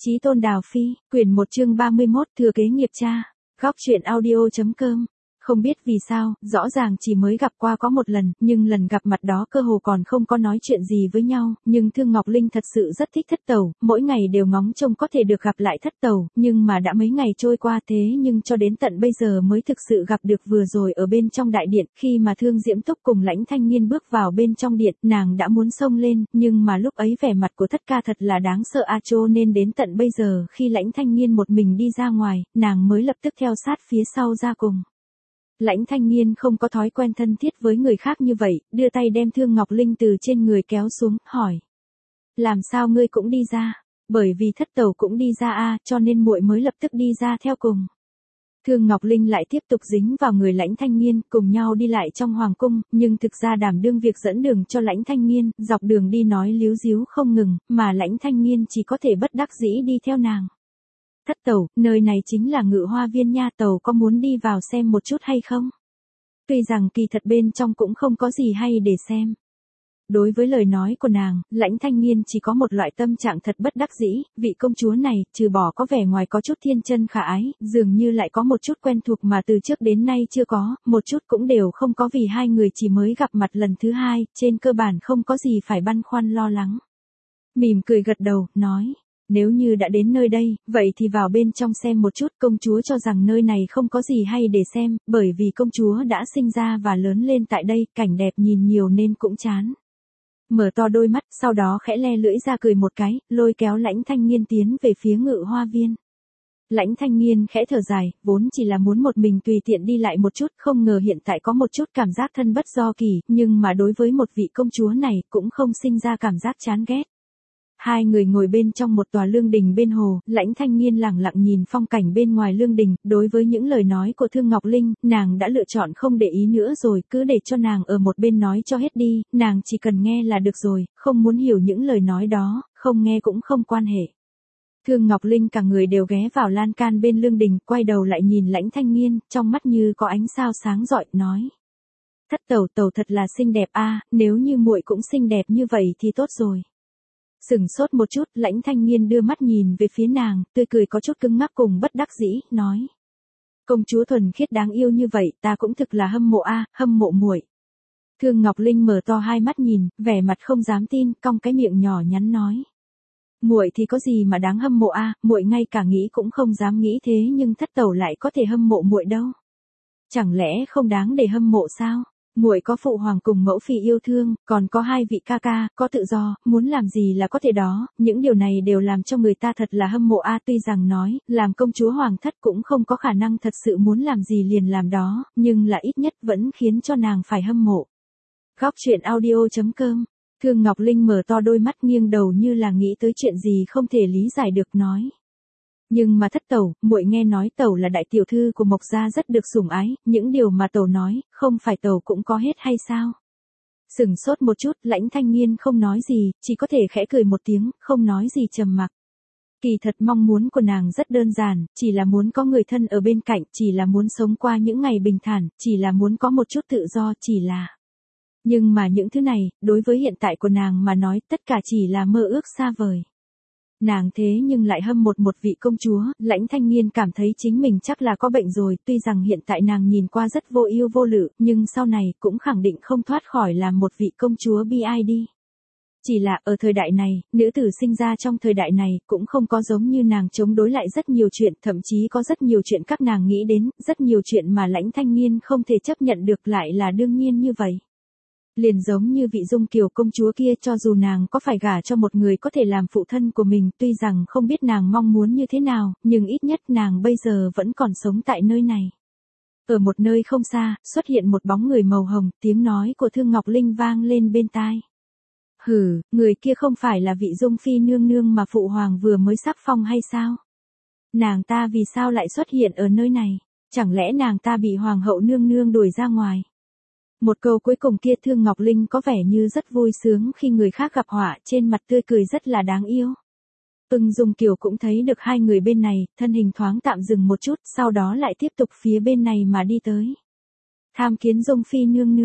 Chí Tôn Đào Phi, quyển 1 chương 31, thừa kế nghiệp cha. Góc truyện audio.com. Không biết vì sao, rõ ràng chỉ mới gặp qua có một lần, nhưng lần gặp mặt đó cơ hồ còn không có nói chuyện gì với nhau, nhưng Thương Ngọc Linh thật sự rất thích Thất Tẩu, mỗi ngày đều ngóng trông có thể được gặp lại Thất Tẩu, nhưng mà đã mấy ngày trôi qua thế nhưng cho đến tận bây giờ mới thực sự gặp được. Vừa rồi ở bên trong đại điện, khi mà Thương Diễm Túc cùng Lãnh Thanh Nghiên bước vào bên trong điện, nàng đã muốn xông lên, nhưng mà lúc ấy vẻ mặt của Thất ca thật là đáng sợ cho nên đến tận bây giờ khi Lãnh Thanh Nghiên một mình đi ra ngoài, nàng mới lập tức theo sát phía sau ra cùng. Lãnh Thanh Nghiên không có thói quen thân thiết với người khác như vậy, đưa tay đem Thương Ngọc Linh từ trên người kéo xuống, hỏi. Làm sao ngươi cũng đi ra? Bởi vì Thất Tẩu cũng đi ra cho nên muội mới lập tức đi ra theo cùng. Thương Ngọc Linh lại tiếp tục dính vào người Lãnh Thanh Nghiên, cùng nhau đi lại trong hoàng cung, nhưng thực ra đảm đương việc dẫn đường cho Lãnh Thanh Nghiên, dọc đường đi nói líu díu không ngừng, mà Lãnh Thanh Nghiên chỉ có thể bất đắc dĩ đi theo nàng. Thất Tẩu, nơi này chính là Ngự Hoa Viên nha, Tẩu có muốn đi vào xem một chút hay không? Tuy rằng kỳ thật bên trong cũng không có gì hay để xem. Đối với lời nói của nàng, Lãnh Thanh Nghiên chỉ có một loại tâm trạng thật bất đắc dĩ, vị công chúa này, trừ bỏ có vẻ ngoài có chút thiên chân khả ái, dường như lại có một chút quen thuộc mà từ trước đến nay chưa có, một chút cũng đều không có vì hai người chỉ mới gặp mặt lần thứ hai, trên cơ bản không có gì phải băn khoăn lo lắng. Mỉm cười gật đầu, nói. Nếu như đã đến nơi đây, vậy thì vào bên trong xem một chút. Công chúa cho rằng nơi này không có gì hay để xem, bởi vì công chúa đã sinh ra và lớn lên tại đây, cảnh đẹp nhìn nhiều nên cũng chán. Mở to đôi mắt, sau đó khẽ le lưỡi ra cười một cái, lôi kéo Lãnh Thanh Nghiên tiến về phía Ngự Hoa Viên. Lãnh Thanh Nghiên khẽ thở dài, vốn chỉ là muốn một mình tùy tiện đi lại một chút, không ngờ hiện tại có một chút cảm giác thân bất do kỳ, nhưng mà đối với một vị công chúa này cũng không sinh ra cảm giác chán ghét. Hai người ngồi bên trong một tòa lương đình bên hồ, Lãnh Thanh Nghiên lẳng lặng nhìn phong cảnh bên ngoài lương đình, đối với những lời nói của Thương Ngọc Linh, nàng đã lựa chọn không để ý nữa rồi, cứ để cho nàng ở một bên nói cho hết đi, nàng chỉ cần nghe là được rồi, không muốn hiểu những lời nói đó, không nghe cũng không quan hệ. Thương Ngọc Linh cả người đều ghé vào lan can bên lương đình, quay đầu lại nhìn Lãnh Thanh Nghiên, trong mắt như có ánh sao sáng rọi, nói. Thất Tẩu, Tẩu thật là xinh đẹp nếu như muội cũng xinh đẹp như vậy thì tốt rồi. Sửng sốt một chút, Lãnh Thanh Nghiên đưa mắt nhìn về phía nàng, tươi cười có chút cứng ngắc cùng bất đắc dĩ, nói. Công chúa thuần khiết đáng yêu như vậy, ta cũng thực là hâm mộ hâm mộ muội. Thương Ngọc Linh mở to hai mắt nhìn, vẻ mặt không dám tin, cong cái miệng nhỏ nhắn nói. Muội thì có gì mà đáng hâm mộ muội ngay cả nghĩ cũng không dám nghĩ thế nhưng Thất Tẩu lại có thể hâm mộ muội đâu. Chẳng lẽ không đáng để hâm mộ sao? Muội có phụ hoàng cùng mẫu phi yêu thương, còn có hai vị ca ca, có tự do, muốn làm gì là có thể đó, những điều này đều làm cho người ta thật là hâm mộ tuy rằng nói, làm công chúa hoàng thất cũng không có khả năng thật sự muốn làm gì liền làm đó, nhưng là ít nhất vẫn khiến cho nàng phải hâm mộ. Góc truyện audio.com. Thương Ngọc Linh mở to đôi mắt nghiêng đầu như là nghĩ tới chuyện gì không thể lý giải được, nói. Nhưng mà Thất Tẩu, muội nghe nói Tẩu là đại tiểu thư của Mộc gia rất được sủng ái, những điều mà Tẩu nói, không phải Tẩu cũng có hết hay sao? Sửng sốt một chút, Lãnh Thanh Nghiên không nói gì, chỉ có thể khẽ cười một tiếng, không nói gì trầm mặc. Kỳ thật mong muốn của nàng rất đơn giản, chỉ là muốn có người thân ở bên cạnh, chỉ là muốn sống qua những ngày bình thản, chỉ là muốn có một chút tự do, chỉ là. Nhưng mà những thứ này, đối với hiện tại của nàng mà nói, tất cả chỉ là mơ ước xa vời. Nàng thế nhưng lại hâm mộ một vị công chúa, Lãnh Thanh Nghiên cảm thấy chính mình chắc là có bệnh rồi, tuy rằng hiện tại nàng nhìn qua rất vô ưu vô lự, nhưng sau này cũng khẳng định không thoát khỏi làm một vị công chúa BID. Chỉ là ở thời đại này, nữ tử sinh ra trong thời đại này cũng không có giống như nàng chống đối lại rất nhiều chuyện, thậm chí có rất nhiều chuyện các nàng nghĩ đến, rất nhiều chuyện mà Lãnh Thanh Nghiên không thể chấp nhận được lại là đương nhiên như vậy. Liền giống như vị Dung Kiều công chúa kia, cho dù nàng có phải gả cho một người có thể làm phụ thân của mình, tuy rằng không biết nàng mong muốn như thế nào, nhưng ít nhất nàng bây giờ vẫn còn sống tại nơi này. Ở một nơi không xa, xuất hiện một bóng người màu hồng, tiếng nói của Thương Ngọc Linh vang lên bên tai. Hử, người kia không phải là vị Dung Phi nương nương mà phụ hoàng vừa mới sắc phong hay sao? Nàng ta vì sao lại xuất hiện ở nơi này? Chẳng lẽ nàng ta bị hoàng hậu nương nương đuổi ra ngoài? Một câu cuối cùng kia Thương Ngọc Linh có vẻ như rất vui sướng khi người khác gặp họa, trên mặt tươi cười rất là đáng yêu. Dung Kiều cũng thấy được hai người bên này, thân hình thoáng tạm dừng một chút, sau đó lại tiếp tục phía bên này mà đi tới. Tham kiến Dung Phi nương nương.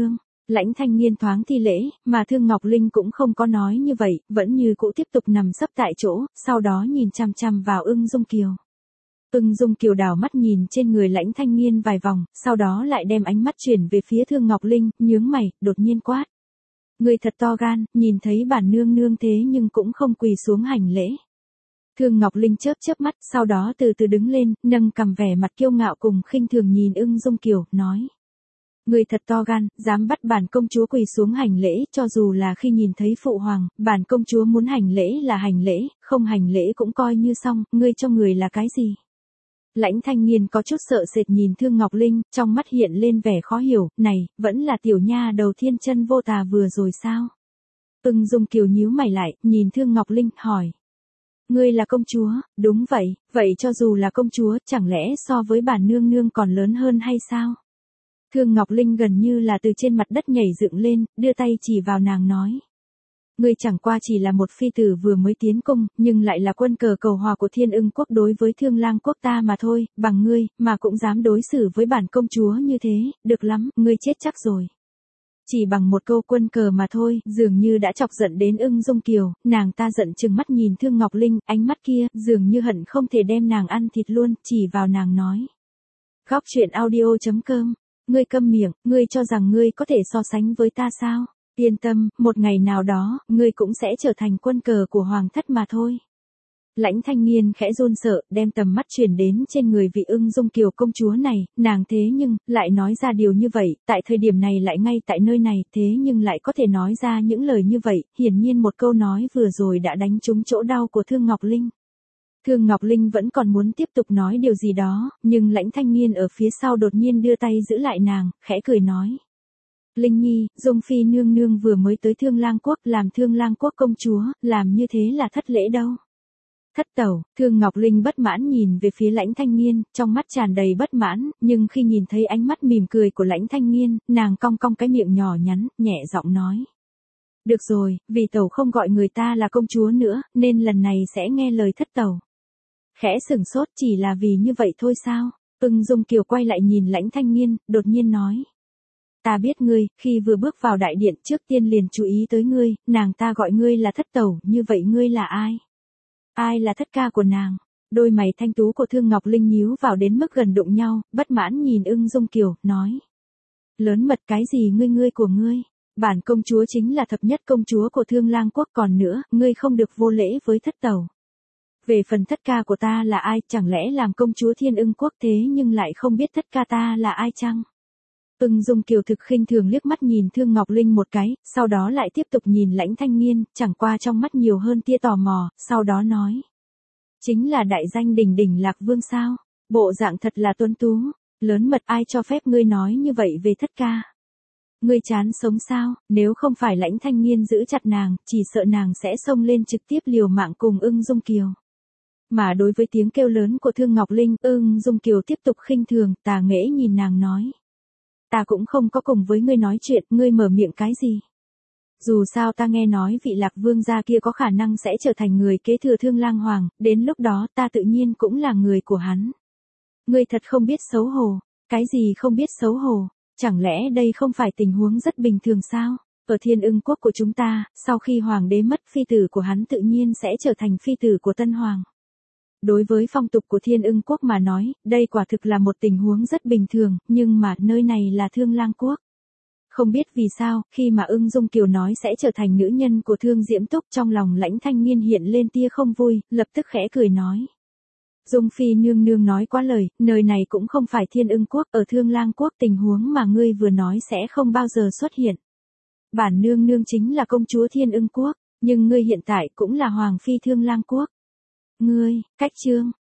Lãnh Thanh Nghiên thoáng thi lễ, mà Thương Ngọc Linh cũng không có nói như vậy, vẫn như cũ tiếp tục nằm sấp tại chỗ, sau đó nhìn chằm chằm vào Ưng Dung Kiều. Ưng Dung Kiều đảo mắt nhìn trên người Lãnh Thanh Nghiên vài vòng, sau đó lại đem ánh mắt chuyển về phía Thương Ngọc Linh, nhướng mày, đột nhiên quát. Người thật to gan, nhìn thấy bản nương nương thế nhưng cũng không quỳ xuống hành lễ. Thương Ngọc Linh chớp chớp mắt, sau đó từ từ đứng lên, nâng cằm vẻ mặt kiêu ngạo cùng khinh thường nhìn Ưng Dung Kiều, nói. Người thật to gan, dám bắt bản công chúa quỳ xuống hành lễ, cho dù là khi nhìn thấy phụ hoàng, bản công chúa muốn hành lễ là hành lễ, không hành lễ cũng coi như xong, ngươi cho người là cái gì? Lãnh Thanh Nghiên có chút sợ sệt nhìn Thương Ngọc Linh, trong mắt hiện lên vẻ khó hiểu, này, vẫn là tiểu nha đầu thiên chân vô tà vừa rồi sao? Ưng Dung Kiều nhíu mày lại, nhìn Thương Ngọc Linh, hỏi. Ngươi là công chúa, đúng vậy cho dù là công chúa, chẳng lẽ so với bản nương nương còn lớn hơn hay sao? Thương Ngọc Linh gần như là từ trên mặt đất nhảy dựng lên, đưa tay chỉ vào nàng nói. Ngươi chẳng qua chỉ là một phi tử vừa mới tiến cung, nhưng lại là quân cờ cầu hòa của Thiên Ưng quốc đối với Thương Lang quốc ta mà thôi, bằng ngươi, mà cũng dám đối xử với bản công chúa như thế, được lắm, ngươi chết chắc rồi. Chỉ bằng một câu quân cờ mà thôi, dường như đã chọc giận đến Ưng Dung Kiều, nàng ta giận chừng mắt nhìn Thương Ngọc Linh, ánh mắt kia, dường như hận không thể đem nàng ăn thịt luôn, chỉ vào nàng nói. Góc truyện audio.com, ngươi câm miệng, ngươi cho rằng ngươi có thể so sánh với ta sao? Yên tâm, một ngày nào đó, ngươi cũng sẽ trở thành quân cờ của hoàng thất mà thôi. Lãnh Thanh Nghiên khẽ run sợ, đem tầm mắt chuyển đến trên người vị Ưng Dung Kiều công chúa này, nàng thế nhưng, lại nói ra điều như vậy, tại thời điểm này lại ngay tại nơi này, thế nhưng lại có thể nói ra những lời như vậy, hiển nhiên một câu nói vừa rồi đã đánh trúng chỗ đau của Thương Ngọc Linh. Thương Ngọc Linh vẫn còn muốn tiếp tục nói điều gì đó, nhưng Lãnh Thanh Nghiên ở phía sau đột nhiên đưa tay giữ lại nàng, khẽ cười nói. Linh Nhi, Dung Phi nương nương vừa mới tới Thương Lang quốc làm Thương Lang quốc công chúa, làm như thế là thất lễ đâu. Thất tẩu, Thương Ngọc Linh bất mãn nhìn về phía Lãnh Thanh Nghiên, trong mắt tràn đầy bất mãn, nhưng khi nhìn thấy ánh mắt mỉm cười của Lãnh Thanh Nghiên, nàng cong cong cái miệng nhỏ nhắn, nhẹ giọng nói. Được rồi, vì tẩu không gọi người ta là công chúa nữa, nên lần này sẽ nghe lời thất tẩu. Khẽ sửng sốt chỉ là vì như vậy thôi sao? Ưng Dung Kiều quay lại nhìn Lãnh Thanh Nghiên, đột nhiên nói. Ta biết ngươi, khi vừa bước vào đại điện trước tiên liền chú ý tới ngươi, nàng ta gọi ngươi là thất tẩu, như vậy ngươi là ai? Ai là thất ca của nàng? Đôi mày thanh tú của Thương Ngọc Linh nhíu vào đến mức gần đụng nhau, bất mãn nhìn Ưng Dung Kiều, nói. Lớn mật cái gì ngươi của ngươi? Bản công chúa chính là thập nhất công chúa của Thương Lang quốc, còn nữa, ngươi không được vô lễ với thất tẩu. Về phần thất ca của ta là ai, chẳng lẽ làm công chúa Thiên Ưng quốc thế nhưng lại không biết thất ca ta là ai chăng? Ưng Dung Kiều thực khinh thường liếc mắt nhìn Thương Ngọc Linh một cái, sau đó lại tiếp tục nhìn Lãnh Thanh Nghiên, chẳng qua trong mắt nhiều hơn tia tò mò, sau đó nói. Chính là đại danh đỉnh đỉnh Lạc Vương sao? Bộ dạng thật là tuấn tú, lớn mật, ai cho phép ngươi nói như vậy về thất ca? Ngươi chán sống sao? Nếu không phải Lãnh Thanh Nghiên giữ chặt nàng, chỉ sợ nàng sẽ xông lên trực tiếp liều mạng cùng Ưng Dung Kiều. Mà đối với tiếng kêu lớn của Thương Ngọc Linh, Ưng Dung Kiều tiếp tục khinh thường, tà nghễ nhìn nàng nói. Ta cũng không có cùng với ngươi nói chuyện, ngươi mở miệng cái gì? Dù sao ta nghe nói vị Lạc Vương gia kia có khả năng sẽ trở thành người kế thừa Thương Lang Hoàng, đến lúc đó ta tự nhiên cũng là người của hắn. Ngươi thật không biết xấu hổ, cái gì không biết xấu hổ, chẳng lẽ đây không phải tình huống rất bình thường sao? Ở Thiên Ưng quốc của chúng ta, sau khi hoàng đế mất, phi tử của hắn tự nhiên sẽ trở thành phi tử của tân hoàng. Đối với phong tục của Thiên Ưng quốc mà nói, đây quả thực là một tình huống rất bình thường, nhưng mà nơi này là Thương Lang quốc. Không biết vì sao, khi mà Ưng Dung Kiều nói sẽ trở thành nữ nhân của Thương Diễm Túc, trong lòng Lãnh Thanh Nghiên hiện lên tia không vui, lập tức khẽ cười nói. Dung Phi nương nương nói quá lời, nơi này cũng không phải Thiên Ưng quốc, ở Thương Lang quốc tình huống mà ngươi vừa nói sẽ không bao giờ xuất hiện. Bản nương nương chính là công chúa Thiên Ưng quốc, nhưng ngươi hiện tại cũng là hoàng phi Thương Lang quốc. Ngươi, cách chương.